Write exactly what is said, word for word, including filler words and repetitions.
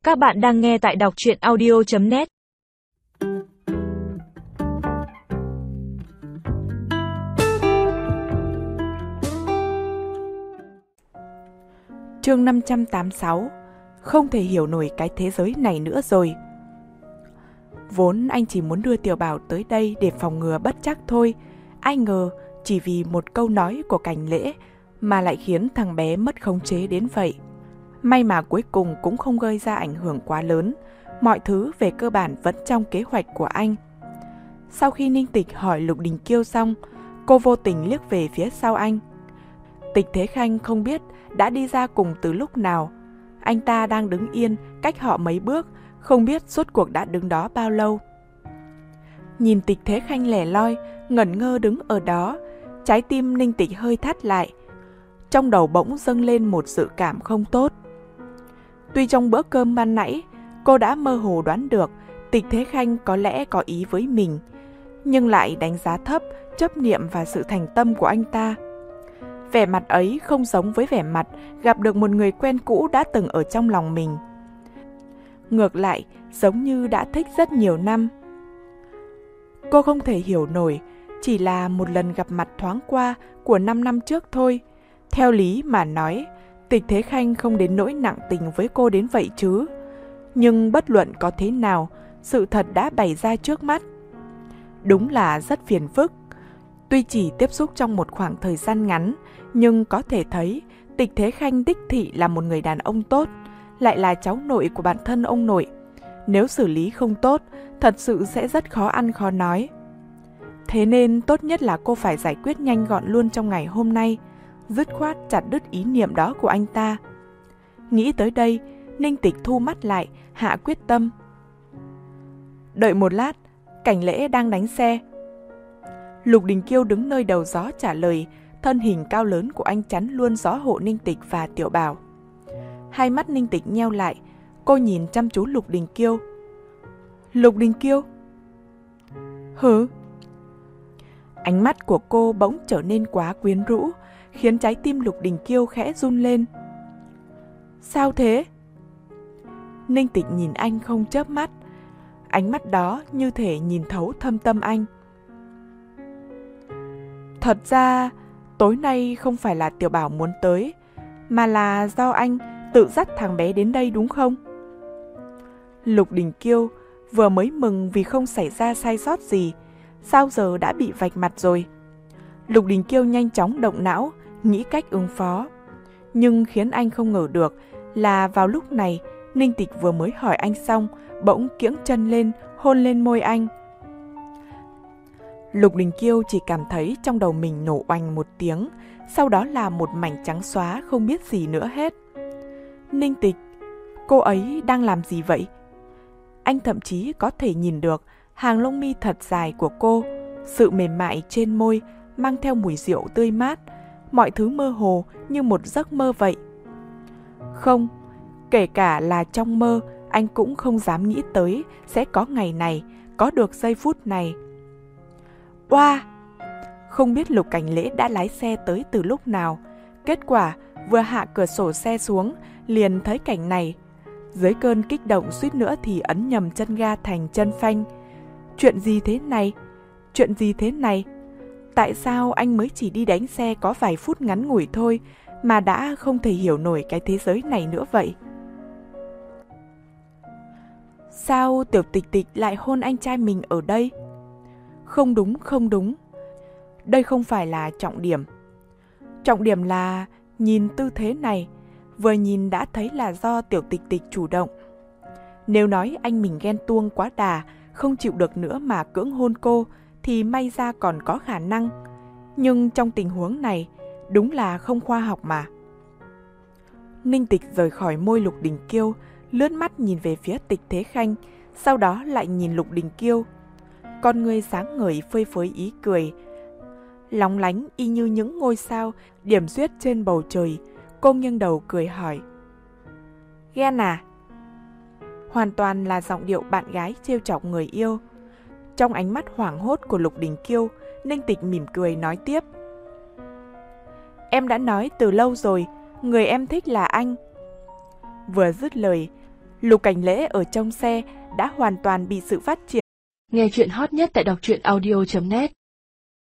Các bạn đang nghe tại đọc truyện audio chấm net. Chương năm trăm tám mươi sáu. Không thể hiểu nổi cái thế giới này nữa rồi. Vốn anh chỉ muốn đưa Tiểu Bảo tới đây để phòng ngừa bất trắc thôi. Ai ngờ chỉ vì một câu nói của Cảnh Lễ mà lại khiến thằng bé mất khống chế đến vậy. May mà cuối cùng cũng không gây ra ảnh hưởng quá lớn. Mọi thứ về cơ bản vẫn trong kế hoạch của anh. Sau khi Ninh Tịch hỏi Lục Đình Kiêu xong, cô vô tình liếc về phía sau anh. Tịch Thế Khanh không biết đã đi ra cùng từ lúc nào. Anh ta đang đứng yên cách họ mấy bước, không biết rốt cuộc đã đứng đó bao lâu. Nhìn Tịch Thế Khanh lẻ loi, ngẩn ngơ đứng ở đó, trái tim Ninh Tịch hơi thắt lại. Trong đầu bỗng dâng lên một dự cảm không tốt. Tuy trong bữa cơm ban nãy, cô đã mơ hồ đoán được Tịch Thế Khanh có lẽ có ý với mình, nhưng lại đánh giá thấp chấp niệm và sự thành tâm của anh ta. Vẻ mặt ấy không giống với vẻ mặt gặp được một người quen cũ đã từng ở trong lòng mình. Ngược lại, giống như đã thích rất nhiều năm. Cô không thể hiểu nổi, chỉ là một lần gặp mặt thoáng qua của năm năm trước thôi. Theo lý mà nói, Tịch Thế Khanh không đến nỗi nặng tình với cô đến vậy chứ. Nhưng bất luận có thế nào, sự thật đã bày ra trước mắt. Đúng là rất phiền phức. Tuy chỉ tiếp xúc trong một khoảng thời gian ngắn, nhưng có thể thấy Tịch Thế Khanh đích thị là một người đàn ông tốt, lại là cháu nội của bản thân ông nội. Nếu xử lý không tốt, thật sự sẽ rất khó ăn khó nói. Thế nên tốt nhất là cô phải giải quyết nhanh gọn luôn trong ngày hôm nay, dứt khoát chặt đứt ý niệm đó của anh ta. Nghĩ tới đây, Ninh Tịch thu mắt lại, hạ quyết tâm. Đợi một lát, Cảnh Lễ đang đánh xe. Lục Đình Kiêu đứng nơi đầu gió trả lời, thân hình cao lớn của anh chắn luôn gió hộ Ninh Tịch và Tiểu Bảo. Hai mắt Ninh Tịch nheo lại, cô nhìn chăm chú Lục Đình Kiêu. Lục Đình Kiêu? Hứ? Ánh mắt của cô bỗng trở nên quá quyến rũ, khiến trái tim Lục Đình Kiêu khẽ run lên. Sao thế? Ninh Tịch nhìn anh không chớp mắt, ánh mắt đó như thể nhìn thấu thâm tâm anh. Thật ra, tối nay không phải là Tiểu Bảo muốn tới, mà là do anh tự dắt thằng bé đến đây đúng không? Lục Đình Kiêu vừa mới mừng vì không xảy ra sai sót gì, sao giờ đã bị vạch mặt rồi? Lục Đình Kiêu nhanh chóng động não, nghĩ cách ứng phó. Nhưng khiến anh không ngờ được là vào lúc này, Ninh Tịch vừa mới hỏi anh xong, bỗng kiễng chân lên, hôn lên môi anh. Lục Đình Kiêu chỉ cảm thấy trong đầu mình nổ oanh một tiếng, sau đó là một mảnh trắng xóa không biết gì nữa hết. Ninh Tịch, cô ấy đang làm gì vậy? Anh thậm chí có thể nhìn được hàng lông mi thật dài của cô, sự mềm mại trên môi mang theo mùi rượu tươi mát, mọi thứ mơ hồ như một giấc mơ vậy. Không, kể cả là trong mơ, anh cũng không dám nghĩ tới sẽ có ngày này, có được giây phút này. Oa! Không biết Lục Cảnh Lễ đã lái xe tới từ lúc nào. Kết quả, vừa hạ cửa sổ xe xuống, liền thấy cảnh này. Dưới cơn kích động suýt nữa thì ấn nhầm chân ga thành chân phanh. Chuyện gì thế này? Chuyện gì thế này? Tại sao anh mới chỉ đi đánh xe có vài phút ngắn ngủi thôi mà đã không thể hiểu nổi cái thế giới này nữa vậy? Sao Tiểu Tịch Tịch lại hôn anh trai mình ở đây? Không đúng, không đúng. Đây không phải là trọng điểm. Trọng điểm là nhìn tư thế này, vừa nhìn đã thấy là do Tiểu Tịch Tịch chủ động. Nếu nói anh mình ghen tuông quá đà, không chịu được nữa mà cưỡng hôn cô, thì may ra còn có khả năng. Nhưng trong tình huống này, đúng là không khoa học mà. Ninh Tịch rời khỏi môi Lục Đình Kiêu, lướt mắt nhìn về phía Tịch Thế Khanh, sau đó lại nhìn Lục Đình Kiêu. Con người sáng ngời phơi phới ý cười, lóng lánh y như những ngôi sao điểm xuyết trên bầu trời. Cô nghiêng đầu cười hỏi, ghen à? Hoàn toàn là giọng điệu bạn gái trêu chọc người yêu. Trong ánh mắt hoảng hốt của Lục Đình Kiêu, Ninh Tịch mỉm cười nói tiếp, em đã nói từ lâu rồi, người em thích là anh. Vừa dứt lời, Lục Cảnh Lễ ở trong xe đã hoàn toàn bị sự phát triển. Nghe chuyện hot nhất tại đọc truyện audio chấm net